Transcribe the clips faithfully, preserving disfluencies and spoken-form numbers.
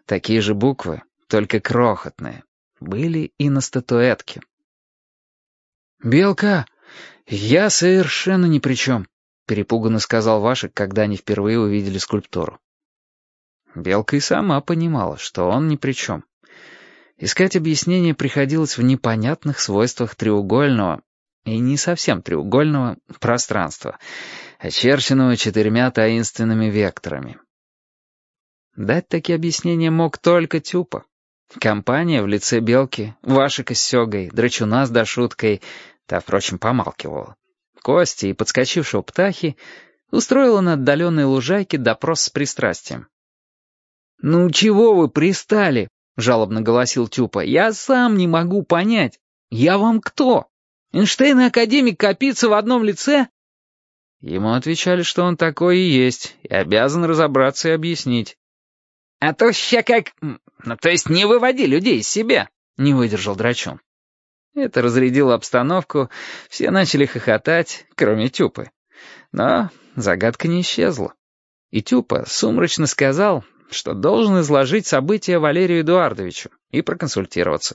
Такие же буквы, только крохотные, были и на статуэтке. «Белка, я совершенно ни при чем», — перепуганно сказал Вашек, когда они впервые увидели скульптуру. Белка и сама понимала, что он ни при чем. Искать объяснение приходилось в непонятных свойствах треугольного, и не совсем треугольного, пространства, очерченного четырьмя таинственными векторами. Дать такие объяснения мог только Тюпа. Компания в лице Белки, Вашика с Сёгой, Драчуна с Дашуткой, та, впрочем, помалкивала, Кости и подскочившего Птахи устроила на отдаленной лужайке допрос с пристрастием. «Ну чего вы пристали?» — жалобно голосил Тюпа. «Я сам не могу понять. Я вам кто? Эйнштейн и академик Капица в одном лице?» Ему отвечали, что он такой и есть, и обязан разобраться и объяснить. «А то ща как... Ну, то есть не выводи людей из себя», — не выдержал Драчун. Это разрядило обстановку, все начали хохотать, кроме Тюпы. Но загадка не исчезла. И Тюпа сумрачно сказал, что должен изложить события Валерию Эдуардовичу и проконсультироваться.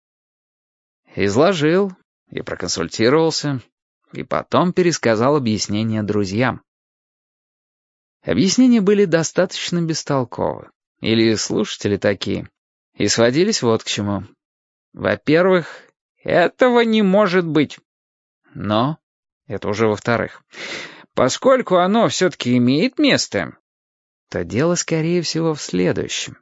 Изложил и проконсультировался, и потом пересказал объяснения друзьям. Объяснения были достаточно бестолковы, или слушатели такие, и сводились вот к чему. Во-первых, этого не может быть. Но, это уже во-вторых, поскольку оно все-таки имеет место, то дело, скорее всего, в следующем.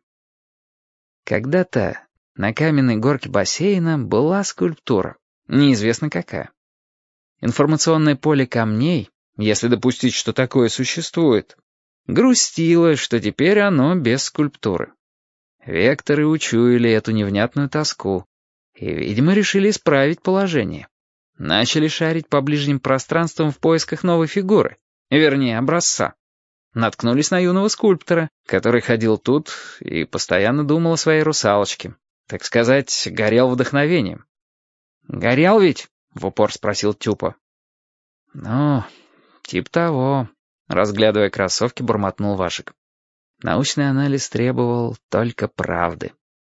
Когда-то на каменной горке бассейна была скульптура, неизвестно какая. Информационное поле камней, если допустить, что такое существует, грустило, что теперь оно без скульптуры. Векторы учуяли эту невнятную тоску и, видимо, решили исправить положение. Начали шарить по ближним пространствам в поисках новой фигуры, вернее, образца. Наткнулись на юного скульптора, который ходил тут и постоянно думал о своей русалочке. Так сказать, горел вдохновением. «Горел ведь?» — в упор спросил Тюпа. «Ну, типа того», — разглядывая кроссовки, бормотнул Вашек. Научный анализ требовал только правды.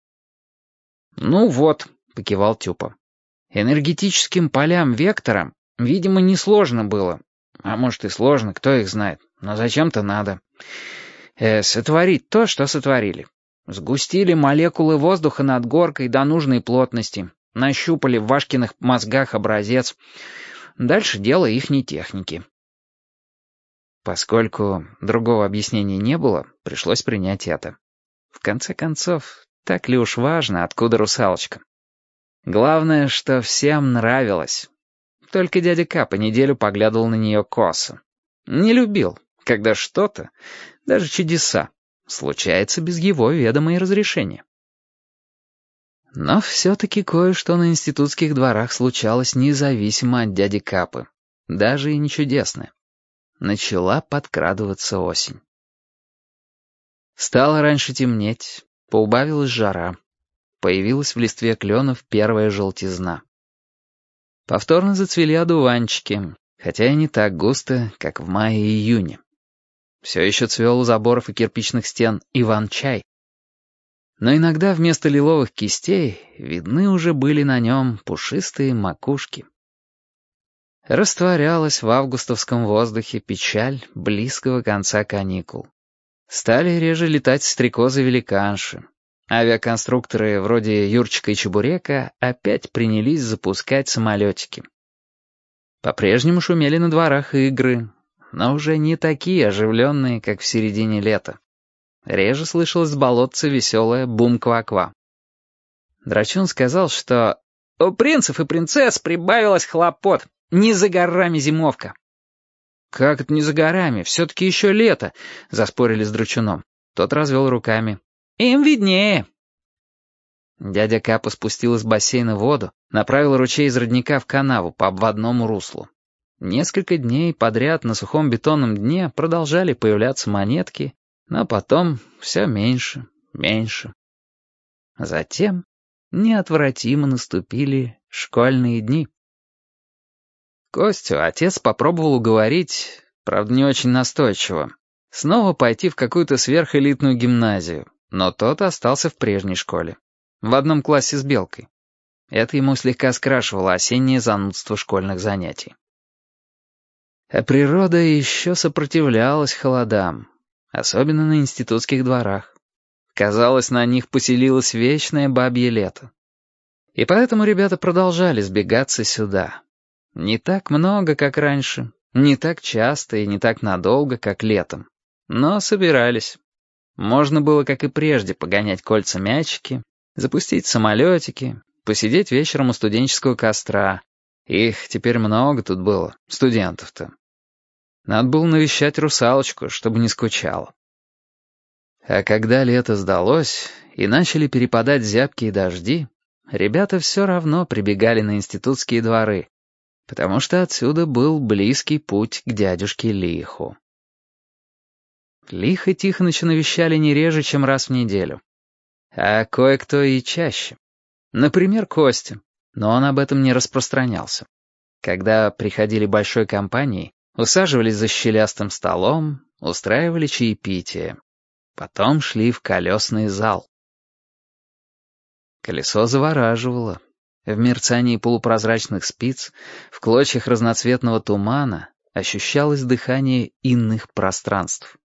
«Ну вот», — покивал Тюпа. «Энергетическим полям-векторам, видимо, несложно было. А может и сложно, кто их знает. Но зачем-то надо. Э, сотворить то, что сотворили. Сгустили молекулы воздуха над горкой до нужной плотности. Нащупали в Вашкиных мозгах образец. Дальше дело ихней техники». Поскольку другого объяснения не было, пришлось принять это. В конце концов, так ли уж важно, откуда русалочка? Главное, что всем нравилось. Только дядя Капа неделю поглядывал на нее косо. Не любил, когда что-то, даже чудеса, случается без его ведома и разрешения. Но все-таки кое-что на институтских дворах случалось независимо от дяди Капы, даже и не чудесное. Начала подкрадываться осень. Стало раньше темнеть, поубавилась жара, появилась в листве кленов первая желтизна. Повторно зацвели одуванчики, хотя и не так густо, как в мае и июне. Все еще цвел у заборов и кирпичных стен иван-чай. Но иногда вместо лиловых кистей видны уже были на нем пушистые макушки. Растворялась в августовском воздухе печаль близкого конца каникул. Стали реже летать стрекозы-великанши. Авиаконструкторы вроде Юрчика и Чебурека опять принялись запускать самолетики. По-прежнему шумели на дворах игры, но уже не такие оживленные, как в середине лета. Реже слышалось с болотца веселая бум-ква-ква. Драчун сказал, что у принцев и принцесс прибавилось хлопот. Не за горами зимовка. «Как это не за горами? Все-таки еще лето», — заспорили с Драчуном. Тот развел руками. «Им виднее». Дядя Капа спустил из бассейна воду, направил ручей из родника в канаву по обводному руслу. Несколько дней подряд на сухом бетонном дне продолжали появляться монетки, но потом все меньше, меньше. Затем неотвратимо наступили школьные дни. Костю отец попробовал уговорить, правда не очень настойчиво, снова пойти в какую-то сверхэлитную гимназию, но тот остался в прежней школе, в одном классе с Белкой. Это ему слегка скрашивало осеннее занудство школьных занятий. А природа еще сопротивлялась холодам, особенно на институтских дворах. Казалось, на них поселилось вечное бабье лето. И поэтому ребята продолжали сбегаться сюда. Не так много, как раньше, не так часто и не так надолго, как летом. Но собирались. Можно было, как и прежде, погонять кольца-мячики, запустить самолетики, посидеть вечером у студенческого костра. Их теперь много тут было, студентов-то. Надо было навещать русалочку, чтобы не скучала. А когда лето сдалось и начали перепадать зябкие дожди, ребята все равно прибегали на институтские дворы, потому что отсюда был близкий путь к дядюшке Лиху. Лиха Тихоныча навещали не реже, чем раз в неделю. А кое-кто и чаще. Например, Костя, но он об этом не распространялся. Когда приходили большой компанией, усаживались за щелястым столом, устраивали чаепитие. Потом шли в колесный зал. Колесо завораживало. В мерцании полупрозрачных спиц, в клочьях разноцветного тумана ощущалось дыхание иных пространств.